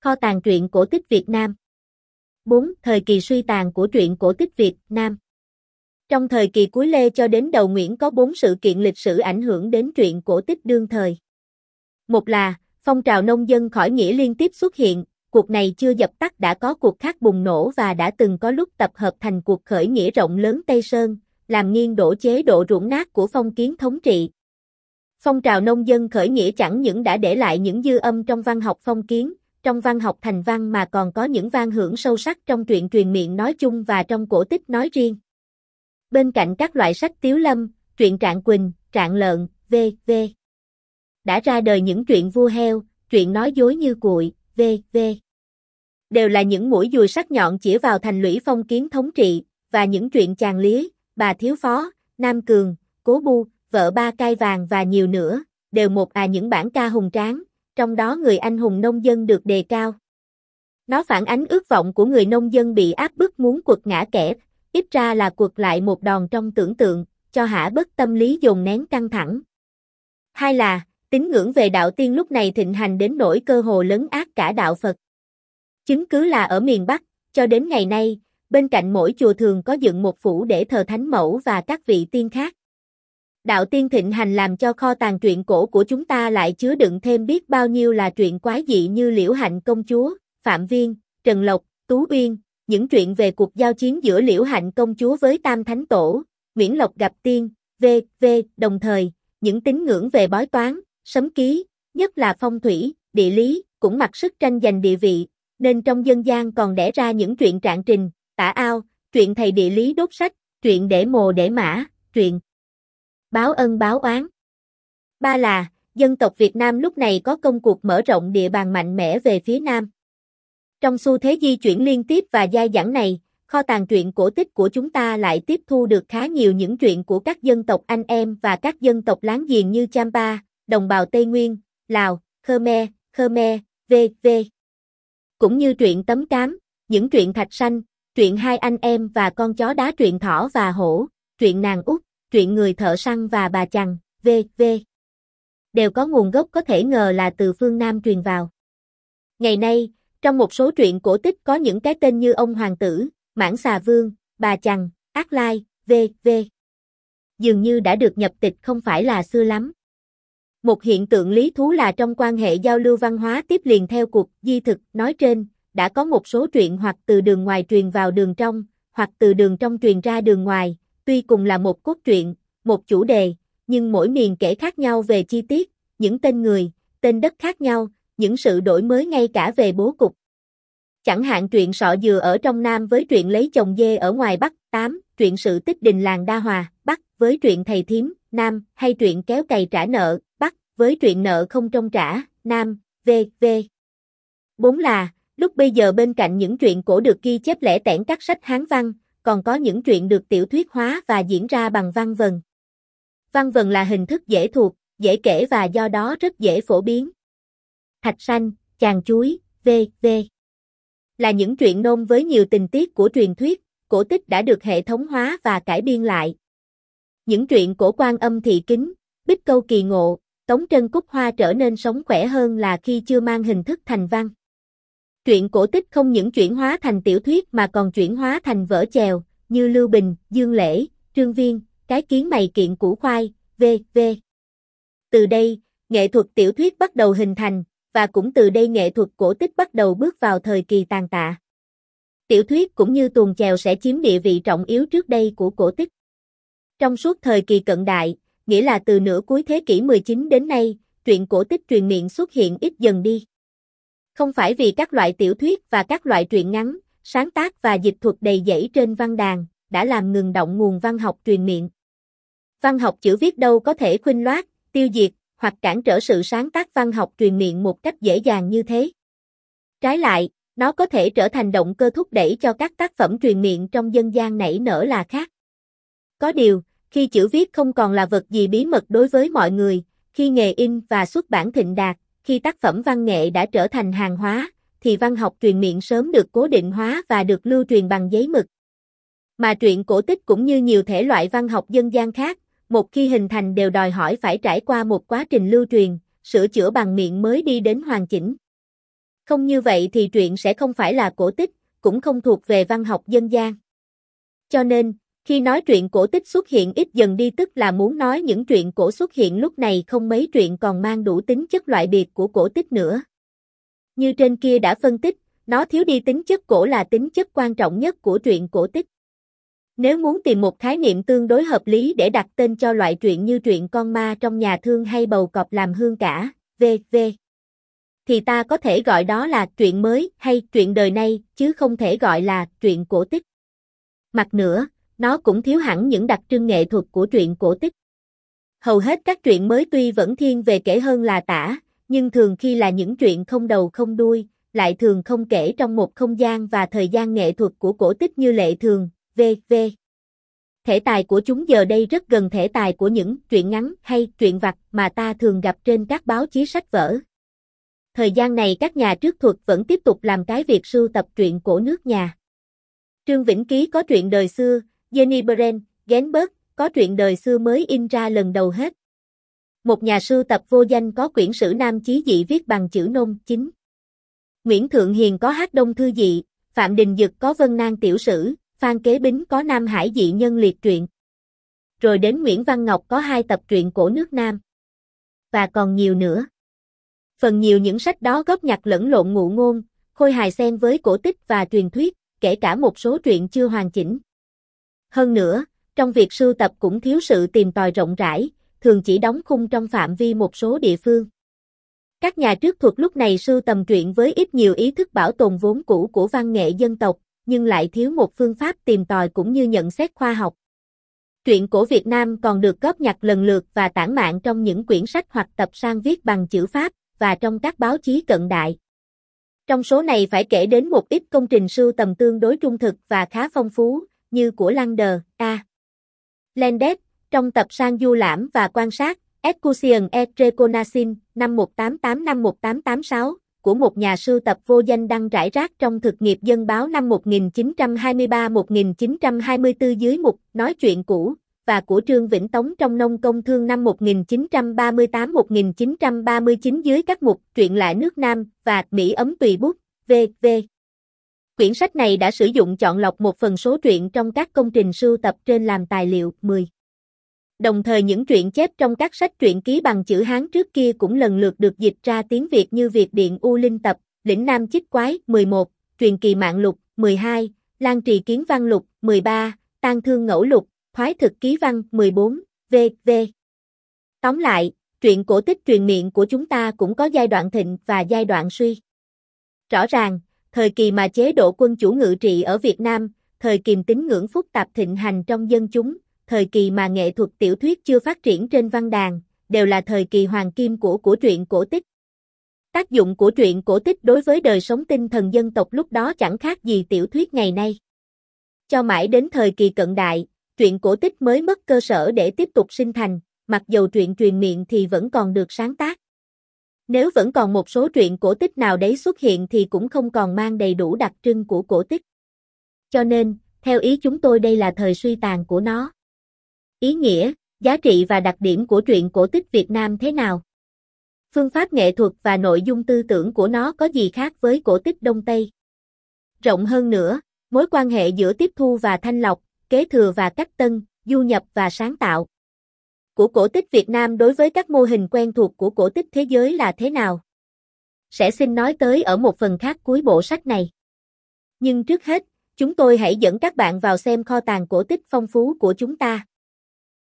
Kho tàng truyện cổ tích Việt Nam. 4. Thời kỳ suy tàn của truyện cổ tích Việt Nam. Trong thời kỳ cuối Lê cho đến đầu Nguyễn có 4 sự kiện lịch sử ảnh hưởng đến truyện cổ tích đương thời. Một là, phong trào nông dân khởi nghĩa liên tiếp xuất hiện, cuộc này chưa dập tắt đã có cuộc khác bùng nổ và đã từng có lúc tập hợp thành cuộc khởi nghĩa rộng lớn Tây Sơn, làm nghiêng đổ chế độ ruộng nát của phong kiến thống trị. Phong trào nông dân khởi nghĩa chẳng những đã để lại những dư âm trong văn học phong kiến, trong văn học thành văn mà còn có những vang hưởng sâu sắc trong truyện truyền miệng nói chung và trong cổ tích nói riêng. Bên cạnh các loại sách Tiếu Lâm, truyện Trạng Quỳnh, Trạng Lợn, v.v. đã ra đời những truyện vua heo, truyện nói dối như cuội, v.v. đều là những mũi dùi sắc nhọn chĩa vào thành lũy phong kiến thống trị, và những truyện Chàng Lía, Bà Thiếu Phó, Nam Cường, Cố Bu, Vợ Ba Cai Vàng và nhiều nữa, đều những bản ca hùng tráng, trong đó người anh hùng nông dân được đề cao. Nó phản ánh ước vọng của người nông dân bị áp bức muốn quật ngã kẻ, ít ra là quật lại một đòn trong tưởng tượng, cho hả bớt tâm lý dồn nén căng thẳng. Hai là, tín ngưỡng về đạo tiên lúc này thịnh hành đến nỗi cơ hồ lấn át cả đạo Phật. Chứng cứ là ở miền Bắc, cho đến ngày nay, bên cạnh mỗi chùa thường có dựng một phủ để thờ thánh mẫu và các vị tiên khác. Đạo tiên thịnh hành làm cho kho tàng truyện cổ của chúng ta lại chứa đựng thêm biết bao nhiêu là truyện quái dị như Liễu Hạnh Công Chúa, Phạm Viên, Trần Lộc, Tú Uyên, những truyện về cuộc giao chiến giữa Liễu Hạnh Công Chúa với Tam Thánh Tổ, Nguyễn Lộc gặp tiên, v.v. Đồng thời, những tín ngưỡng về bói toán, sấm ký, nhất là phong thủy, địa lý, cũng mặc sức tranh giành địa vị, nên trong dân gian còn đẻ ra những truyện Trạng Trình, Tả Ao, truyện thầy địa lý đốt sách, truyện để mồ để mã, truyện báo ân báo oán. Ba là, dân tộc Việt Nam lúc này có công cuộc mở rộng địa bàn mạnh mẽ về phía Nam. Trong xu thế di chuyển liên tiếp và dai dẳng này, kho tàng truyện cổ tích của chúng ta lại tiếp thu được khá nhiều những truyện của các dân tộc anh em và các dân tộc láng giềng như Champa, đồng bào Tây Nguyên, Lào, Khmer, v.v. Cũng như truyện Tấm Cám, những truyện Thạch Sanh, truyện Hai Anh Em và Con Chó Đá, truyện Thỏ và Hổ, truyện Nàng Út, truyện Người Thợ Săn và Bà Chằn, v.v. đều có nguồn gốc có thể ngờ là từ phương Nam truyền vào. Ngày nay, trong một số truyện cổ tích có những cái tên như Ông Hoàng Tử, Mãng Xà Vương, Bà Chằn, Ác Lai, v.v. dường như đã được nhập tịch không phải là xưa lắm. Một hiện tượng lý thú là trong quan hệ giao lưu văn hóa tiếp liền theo cuộc di thực nói trên, đã có một số truyện hoặc từ đường ngoài truyền vào đường trong, hoặc từ đường trong truyền ra đường ngoài, tuy cùng là một cốt truyện, một chủ đề, nhưng mỗi miền kể khác nhau về chi tiết, những tên người, tên đất khác nhau, những sự đổi mới ngay cả về bố cục. Chẳng hạn truyện Sọ Dừa ở trong Nam với truyện Lấy Chồng Dê ở ngoài Bắc, 8, truyện Sự Tích Đình Làng Đa Hòa, Bắc, với truyện Thầy Thím, Nam, hay truyện Kéo Cày Trả Nợ, Bắc, với truyện Nợ Không Trông Trả, Nam, v.v. 4 là, lúc bây giờ bên cạnh những truyện cổ được ghi chép lẻ tẻn các sách Hán văn, còn có những truyện được tiểu thuyết hóa và diễn ra bằng văn vần. Văn vần là hình thức dễ thuộc, dễ kể và do đó rất dễ phổ biến. Thạch Sanh, Chàng Chuối, v.v. là những truyện nôm với nhiều tình tiết của truyền thuyết, cổ tích đã được hệ thống hóa và cải biên lại. Những truyện cổ Quan Âm Thị Kính, Bích Câu Kỳ Ngộ, Tống Trân Cúc Hoa trở nên sống khỏe hơn là khi chưa mang hình thức thành văn. Truyện cổ tích không những chuyển hóa thành tiểu thuyết mà còn chuyển hóa thành vở chèo, như Lưu Bình, Dương Lễ, Trương Viên, Cái Kiến Mày Kiện Củ Khoai, v.v. Từ đây, nghệ thuật tiểu thuyết bắt đầu hình thành, và cũng từ đây nghệ thuật cổ tích bắt đầu bước vào thời kỳ tàn tạ. Tiểu thuyết cũng như tuồng chèo sẽ chiếm địa vị trọng yếu trước đây của cổ tích. Trong suốt thời kỳ cận đại, nghĩa là từ nửa cuối thế kỷ 19 đến nay, truyện cổ tích truyền miệng xuất hiện ít dần đi. Không phải vì các loại tiểu thuyết và các loại truyện ngắn, sáng tác và dịch thuật đầy dẫy trên văn đàn, đã làm ngừng động nguồn văn học truyền miệng. Văn học chữ viết đâu có thể khuênh loát, tiêu diệt, hoặc cản trở sự sáng tác văn học truyền miệng một cách dễ dàng như thế. Trái lại, nó có thể trở thành động cơ thúc đẩy cho các tác phẩm truyền miệng trong dân gian nảy nở là khác. Có điều, khi chữ viết không còn là vật gì bí mật đối với mọi người, khi nghề in và xuất bản thịnh đạt, khi tác phẩm văn nghệ đã trở thành hàng hóa, thì văn học truyền miệng sớm được cố định hóa và được lưu truyền bằng giấy mực. Mà truyện cổ tích cũng như nhiều thể loại văn học dân gian khác, một khi hình thành đều đòi hỏi phải trải qua một quá trình lưu truyền, sửa chữa bằng miệng mới đi đến hoàn chỉnh. Không như vậy thì truyện sẽ không phải là cổ tích, cũng không thuộc về văn học dân gian. Cho nên, khi nói truyện cổ tích xuất hiện ít dần đi tức là muốn nói những truyện cổ xuất hiện lúc này không mấy truyện còn mang đủ tính chất loại biệt của cổ tích nữa. Như trên kia đã phân tích, nó thiếu đi tính chất cổ là tính chất quan trọng nhất của truyện cổ tích. Nếu muốn tìm một khái niệm tương đối hợp lý để đặt tên cho loại truyện như truyện con ma trong nhà thương hay bầu cọp làm hương cả, v.v. thì ta có thể gọi đó là truyện mới hay truyện đời nay, chứ không thể gọi là truyện cổ tích. Mặt nữa, nó cũng thiếu hẳn những đặc trưng nghệ thuật của truyện cổ tích. Hầu hết các truyện mới tuy vẫn thiên về kể hơn là tả, nhưng thường khi là những truyện không đầu không đuôi, lại thường không kể trong một không gian và thời gian nghệ thuật của cổ tích như lệ thường, v.v. Thể tài của chúng giờ đây rất gần thể tài của những truyện ngắn hay truyện vặt mà ta thường gặp trên các báo chí sách vở. Thời gian này các nhà truyện thuật vẫn tiếp tục làm cái việc sưu tập truyện cổ nước nhà. Trương Vĩnh Ký có truyện đời xưa, Jenny Brent, Genberg có truyện đời xưa mới in ra lần đầu hết. Một nhà sưu tập vô danh có quyển sử Nam Chí Dị viết bằng chữ nôm chính. Nguyễn Thượng Hiền có Hát Đông Thư Dị, Phạm Đình Dực có Vân Nang Tiểu Sử, Phan Kế Bính có Nam Hải Dị Nhân Liệt Truyện. Rồi đến Nguyễn Văn Ngọc có 2 tập truyện cổ nước Nam. Và còn nhiều nữa. Phần nhiều những sách đó góp nhặt lẫn lộn ngụ ngôn, khôi hài xen với cổ tích và truyền thuyết, kể cả một số truyện chưa hoàn chỉnh. Hơn nữa, trong việc sưu tập cũng thiếu sự tìm tòi rộng rãi, thường chỉ đóng khung trong phạm vi một số địa phương. Các nhà truyện thuật lúc này sưu tầm truyện với ít nhiều ý thức bảo tồn vốn cũ của văn nghệ dân tộc, nhưng lại thiếu một phương pháp tìm tòi cũng như nhận xét khoa học. Truyện cổ Việt Nam còn được góp nhặt lần lượt và tản mạn trong những quyển sách hoặc tập san viết bằng chữ Pháp, và trong các báo chí cận đại. Trong số này phải kể đến một ít công trình sưu tầm tương đối trung thực và khá phong phú, như của Lander, A. Landes, trong tập San du lãm và quan sát, Excursion et Reconnaissance, năm 1885-1886, của một nhà sưu tập vô danh đăng rải rác trong Thực nghiệp Dân báo năm 1923-1924 dưới mục Nói chuyện cũ, và của Trương Vĩnh Tống trong Nông Công Thương năm 1938-1939 dưới các mục Truyện lại nước Nam và Mỹ ấm tùy bút, v.v. Quyển sách này đã sử dụng chọn lọc một phần số truyện trong các công trình sưu tập trên làm tài liệu 10. Đồng thời những truyện chép trong các sách truyện ký bằng chữ Hán trước kia cũng lần lượt được dịch ra tiếng Việt như Việt Điện U Linh Tập, Lĩnh Nam Chích Quái 11, Truyền Kỳ Mạng Lục 12, Lan Trì Kiến Văn Lục 13, Tang Thương Ngẫu Lục, Thoái Thực Ký Văn 14, v.v. Tóm lại, truyện cổ tích truyền miệng của chúng ta cũng có giai đoạn thịnh và giai đoạn suy. Rõ ràng, thời kỳ mà chế độ quân chủ ngự trị ở Việt Nam, thời kỳ tín ngưỡng phức tạp thịnh hành trong dân chúng, thời kỳ mà nghệ thuật tiểu thuyết chưa phát triển trên văn đàn, đều là thời kỳ hoàng kim của truyện cổ tích. Tác dụng của truyện cổ tích đối với đời sống tinh thần dân tộc lúc đó chẳng khác gì tiểu thuyết ngày nay. Cho mãi đến thời kỳ cận đại, truyện cổ tích mới mất cơ sở để tiếp tục sinh thành, mặc dầu truyện truyền miệng thì vẫn còn được sáng tác. Nếu vẫn còn một số truyện cổ tích nào đấy xuất hiện thì cũng không còn mang đầy đủ đặc trưng của cổ tích. Cho nên, theo ý chúng tôi đây là thời suy tàn của nó. Ý nghĩa, giá trị và đặc điểm của truyện cổ tích Việt Nam thế nào? Phương pháp nghệ thuật và nội dung tư tưởng của nó có gì khác với cổ tích Đông Tây? Rộng hơn nữa, mối quan hệ giữa tiếp thu và thanh lọc, kế thừa và cách tân, du nhập và sáng tạo của cổ tích Việt Nam đối với các mô hình quen thuộc của cổ tích thế giới là thế nào? Sẽ xin nói tới ở một phần khác cuối bộ sách này. Nhưng trước hết, chúng tôi hãy dẫn các bạn vào xem kho tàng cổ tích phong phú của chúng ta.